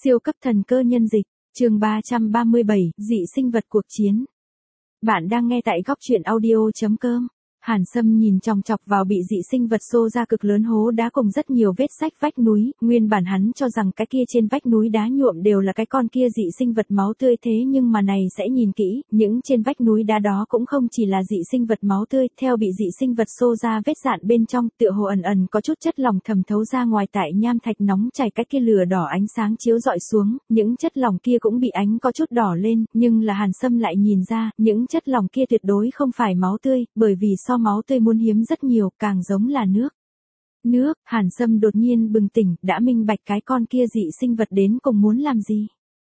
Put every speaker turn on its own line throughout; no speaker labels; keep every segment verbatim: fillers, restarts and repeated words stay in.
Siêu cấp thần cơ nhân dịch, chương ba trăm ba mươi bảy, dị sinh vật cuộc chiến. Bạn đang nghe tại góc truyện audio chấm com. Hàn Sâm nhìn chòng chọc vào bị dị sinh vật xô ra cực lớn hố đá cùng rất nhiều vết rách vách núi, nguyên bản hắn cho rằng cái kia trên vách núi đá nhuộm đều là cái con kia dị sinh vật máu tươi, thế nhưng mà này sẽ nhìn kỹ, những trên vách núi đá đó cũng không chỉ là dị sinh vật máu tươi, theo bị dị sinh vật xô ra vết dạn bên trong, tựa hồ ẩn ẩn có chút chất lỏng thẩm thấu ra ngoài, tại nham thạch nóng chảy cái kia lửa đỏ ánh sáng chiếu rọi xuống, những chất lỏng kia cũng bị ánh có chút đỏ lên, nhưng là Hàn Sâm lại nhìn ra, những chất lỏng kia tuyệt đối không phải máu tươi, bởi vì so máu tươi muốn hiếm rất nhiều, càng giống là nước. Nước, Hàn Sâm đột nhiên bừng tỉnh, đã minh bạch cái con kia dị sinh vật đến cùng muốn làm gì.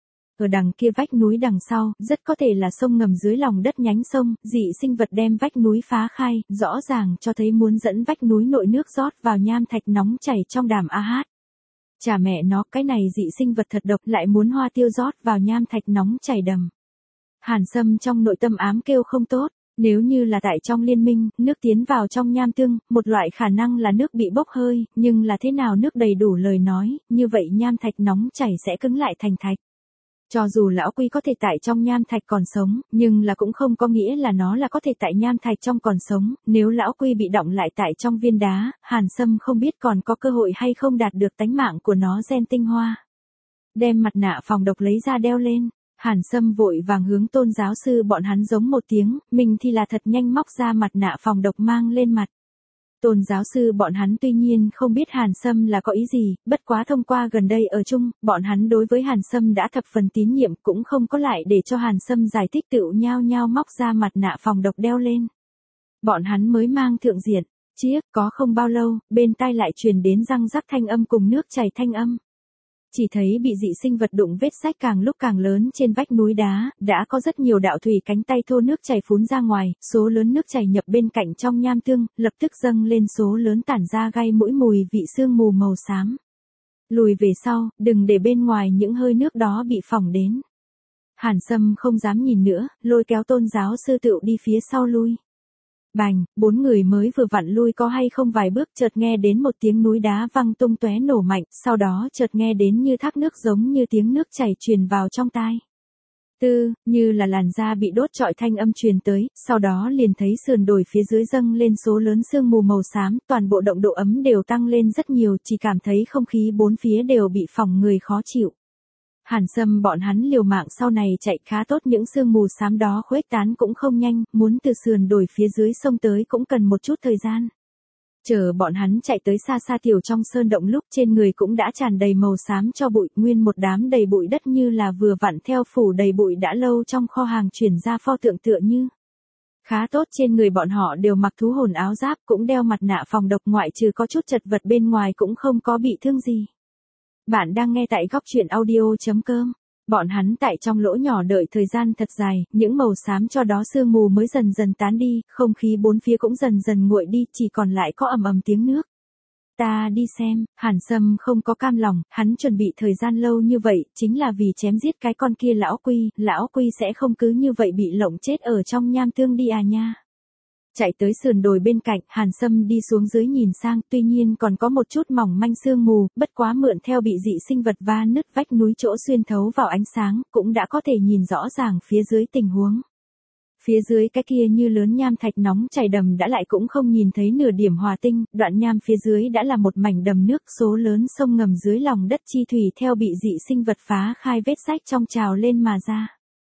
Ở đằng kia vách núi đằng sau, rất có thể là sông ngầm dưới lòng đất nhánh sông, dị sinh vật đem vách núi phá khai, rõ ràng cho thấy muốn dẫn vách núi nội nước rót vào nham thạch nóng chảy trong đàm a hát. Chà mẹ nó, cái này dị sinh vật thật độc, lại muốn hoa tiêu rót vào nham thạch nóng chảy đầm. Hàn Sâm trong nội tâm ám kêu không tốt. Nếu như là tại trong liên minh, nước tiến vào trong nham tương, một loại khả năng là nước bị bốc hơi, nhưng là thế nào nước đầy đủ lời nói, như vậy nham thạch nóng chảy sẽ cứng lại thành thạch. Cho dù lão Quy có thể tại trong nham thạch còn sống, nhưng là cũng không có nghĩa là nó là có thể tại nham thạch trong còn sống, nếu lão Quy bị đọng lại tại trong viên đá, Hàn Sâm không biết còn có cơ hội hay không đạt được tánh mạng của nó gen tinh hoa. Đem mặt nạ phòng độc lấy ra đeo lên. Hàn Sâm vội vàng hướng Tôn giáo sư bọn hắn giống một tiếng, mình thì là thật nhanh móc ra mặt nạ phòng độc mang lên mặt. Tôn giáo sư bọn hắn tuy nhiên không biết Hàn Sâm là có ý gì, bất quá thông qua gần đây ở chung, bọn hắn đối với Hàn Sâm đã thập phần tín nhiệm, cũng không có lại để cho Hàn Sâm giải thích, tựu nhao nhao móc ra mặt nạ phòng độc đeo lên. Bọn hắn mới mang thượng diện, chiếc có không bao lâu, bên tai lại truyền đến răng rắc thanh âm cùng nước chảy thanh âm. Chỉ thấy bị dị sinh vật đụng vết rách càng lúc càng lớn trên vách núi đá, đã có rất nhiều đạo thủy cánh tay thô nước chảy phún ra ngoài, số lớn nước chảy nhập bên cạnh trong nham tương, lập tức dâng lên số lớn tản ra gai mũi mùi vị sương mù màu xám. Lùi về sau, đừng để bên ngoài những hơi nước đó bị phỏng đến. Hàn Sâm không dám nhìn nữa, lôi kéo Tôn giáo sư tựu đi phía sau lui. Bành, bốn người mới vừa vặn lui có hay không vài bước, chợt nghe đến một tiếng núi đá văng tung tóe nổ mạnh, sau đó chợt nghe đến như thác nước giống như tiếng nước chảy truyền vào trong tai. Tư, như là làn da bị đốt trọi thanh âm truyền tới, sau đó liền thấy sườn đồi phía dưới dâng lên số lớn sương mù màu xám, toàn bộ động độ ấm đều tăng lên rất nhiều, chỉ cảm thấy không khí bốn phía đều bị phỏng người khó chịu. Hàn Sâm bọn hắn liều mạng sau này chạy khá tốt, những sương mù xám đó khuếch tán cũng không nhanh, muốn từ sườn đồi phía dưới sông tới cũng cần một chút thời gian. Chờ bọn hắn chạy tới xa xa tiểu trong sơn động lúc, trên người cũng đã tràn đầy màu xám cho bụi, nguyên một đám đầy bụi đất như là vừa vặn theo phủ đầy bụi đã lâu trong kho hàng chuyển ra pho tượng tựa như. Khá tốt, trên người bọn họ đều mặc thú hồn áo giáp, cũng đeo mặt nạ phòng độc, ngoại trừ có chút chật vật bên ngoài cũng không có bị thương gì. Bạn đang nghe tại góc truyện audio chấm com. Bọn hắn tại trong lỗ nhỏ đợi thời gian thật dài, những màu xám cho đó sương mù mới dần dần tán đi, không khí bốn phía cũng dần dần nguội đi, chỉ còn lại có ầm ầm tiếng nước. Ta đi xem, Hàn Sâm không có cam lòng, hắn chuẩn bị thời gian lâu như vậy, chính là vì chém giết cái con kia lão Quy, lão Quy sẽ không cứ như vậy bị lộng chết ở trong nham tương đi à nha. Chạy tới sườn đồi bên cạnh, Hàn Sâm đi xuống dưới nhìn sang, tuy nhiên còn có một chút mỏng manh sương mù, bất quá mượn theo bị dị sinh vật va nứt vách núi chỗ xuyên thấu vào ánh sáng, cũng đã có thể nhìn rõ ràng phía dưới tình huống. Phía dưới cái kia như lớn nham thạch nóng chảy đầm đã lại cũng không nhìn thấy nửa điểm hòa tinh, đoạn nham phía dưới đã là một mảnh đầm nước, số lớn sông ngầm dưới lòng đất chi thủy theo bị dị sinh vật phá khai vết rách trong trào lên mà ra.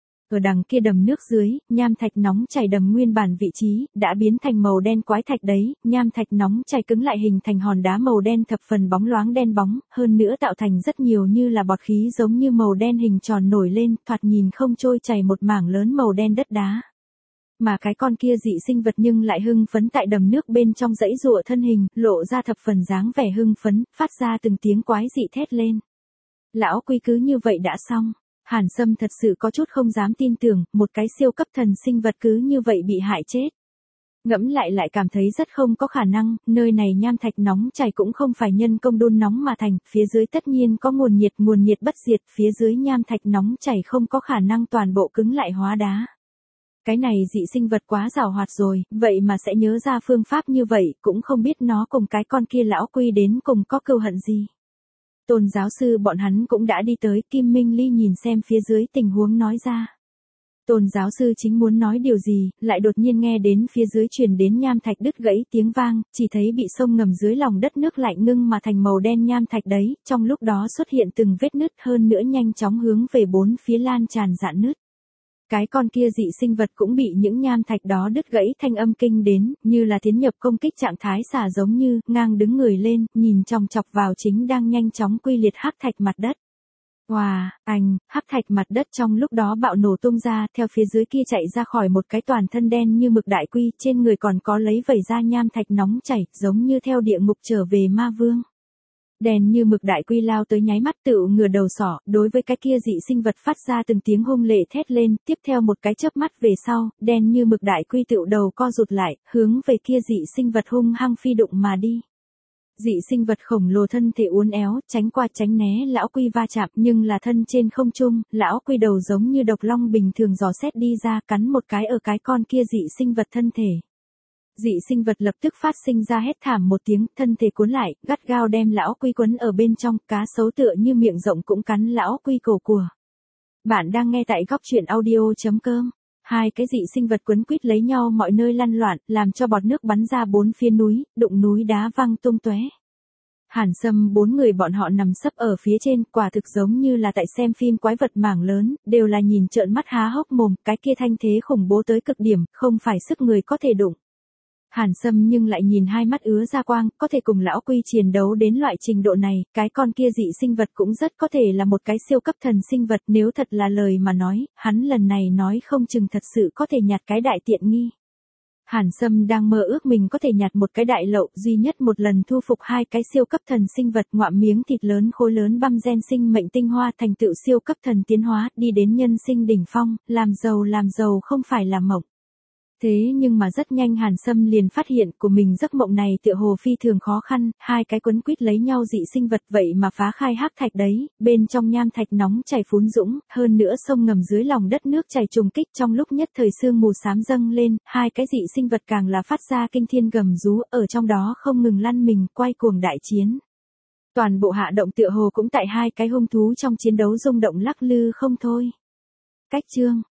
Ở đằng kia đầm nước dưới, nham thạch nóng chảy đầm nguyên bản vị trí, đã biến thành màu đen quái thạch đấy, nham thạch nóng chảy cứng lại hình thành hòn đá màu đen thập phần bóng loáng đen bóng, hơn nữa tạo thành rất nhiều như là bọt khí giống như màu đen hình tròn nổi lên, thoạt nhìn không trôi chảy một mảng lớn màu đen đất đá. Mà cái con kia dị sinh vật nhưng lại hưng phấn tại đầm nước bên trong dãy rụa thân hình, lộ ra thập phần dáng vẻ hưng phấn, phát ra từng tiếng quái dị thét lên. Lão Quy cứ như vậy đã xong. Hàn Sâm thật sự có chút không dám tin tưởng, một cái siêu cấp thần sinh vật cứ như vậy bị hại chết. Ngẫm lại lại cảm thấy rất không có khả năng, nơi này nham thạch nóng chảy cũng không phải nhân công đun nóng mà thành, phía dưới tất nhiên có nguồn nhiệt, nguồn nhiệt bất diệt, phía dưới nham thạch nóng chảy không có khả năng toàn bộ cứng lại hóa đá. Cái này dị sinh vật quá giàu hoạt rồi, vậy mà sẽ nhớ ra phương pháp như vậy, cũng không biết nó cùng cái con kia lão Quy đến cùng có cừu hận gì. Tôn giáo sư bọn hắn cũng đã đi tới, Kim Minh Ly nhìn xem phía dưới tình huống nói ra. Tôn giáo sư chính muốn nói điều gì, lại đột nhiên nghe đến phía dưới truyền đến nham thạch đứt gãy tiếng vang, chỉ thấy bị sông ngầm dưới lòng đất nước lạnh ngưng mà thành màu đen nham thạch đấy, trong lúc đó xuất hiện từng vết nứt hơn nữa nhanh chóng hướng về bốn phía lan tràn rạn nứt. Cái con kia dị sinh vật cũng bị những nham thạch đó đứt gãy thanh âm kinh đến, như là tiến nhập công kích trạng thái xả giống như, ngang đứng người lên, nhìn chòng chọc vào chính đang nhanh chóng quy liệt hắc thạch mặt đất. Wow, anh, hắc thạch mặt đất trong lúc đó bạo nổ tung ra, theo phía dưới kia chạy ra khỏi một cái toàn thân đen như mực đại quy, trên người còn có lấy vẩy ra nham thạch nóng chảy, giống như theo địa ngục trở về ma vương. Đèn như mực đại quy lao tới nháy mắt tựu ngửa đầu sỏ, đối với cái kia dị sinh vật phát ra từng tiếng hung lệ thét lên, tiếp theo một cái chớp mắt về sau, đèn như mực đại quy tựu đầu co rụt lại, hướng về kia dị sinh vật hung hăng phi đụng mà đi. Dị sinh vật khổng lồ thân thể uốn éo, tránh qua tránh né lão quy va chạm, nhưng là thân trên không trung, lão quy đầu giống như độc long bình thường dò xét đi ra, cắn một cái ở cái con kia dị sinh vật thân thể. Dị sinh vật lập tức phát sinh ra hét thảm một tiếng, thân thể cuốn lại, gắt gao đem lão quy quấn ở bên trong, cá sấu tựa như miệng rộng cũng cắn lão quy cổ của. Bạn đang nghe tại góc truyện audio chấm com. Hai cái dị sinh vật quấn quýt lấy nhau mọi nơi lăn loạn, làm cho bọt nước bắn ra bốn phía núi, đụng núi đá văng tung tóe. Hàn Sâm bốn người bọn họ nằm sấp ở phía trên, quả thực giống như là tại xem phim quái vật mảng lớn, đều là nhìn trợn mắt há hốc mồm, cái kia thanh thế khủng bố tới cực điểm, không phải sức người có thể đụng. Hàn Sâm nhưng lại nhìn hai mắt ứa ra quang, có thể cùng lão quy chiến đấu đến loại trình độ này, cái con kia dị sinh vật cũng rất có thể là một cái siêu cấp thần sinh vật, nếu thật là lời mà nói, hắn lần này nói không chừng thật sự có thể nhặt cái đại tiện nghi. Hàn Sâm đang mơ ước mình có thể nhặt một cái đại lậu, duy nhất một lần thu phục hai cái siêu cấp thần sinh vật, ngoạm miếng thịt lớn khối lớn băm gen sinh mệnh tinh hoa thành tựu siêu cấp thần tiến hóa, đi đến nhân sinh đỉnh phong, làm giàu làm giàu không phải là mộng. Thế nhưng mà rất nhanh Hàn Sâm liền phát hiện của mình giấc mộng này tựa hồ phi thường khó khăn, hai cái quấn quýt lấy nhau dị sinh vật vậy mà phá khai hắc thạch đấy, bên trong nham thạch nóng chảy phún dũng, hơn nữa sông ngầm dưới lòng đất nước chảy trùng kích trong lúc nhất thời sương mù xám dâng lên, hai cái dị sinh vật càng là phát ra kinh thiên gầm rú, ở trong đó không ngừng lăn mình quay cuồng đại chiến. Toàn bộ hạ động tựa hồ cũng tại hai cái hung thú trong chiến đấu rung động lắc lư không thôi. Cách chương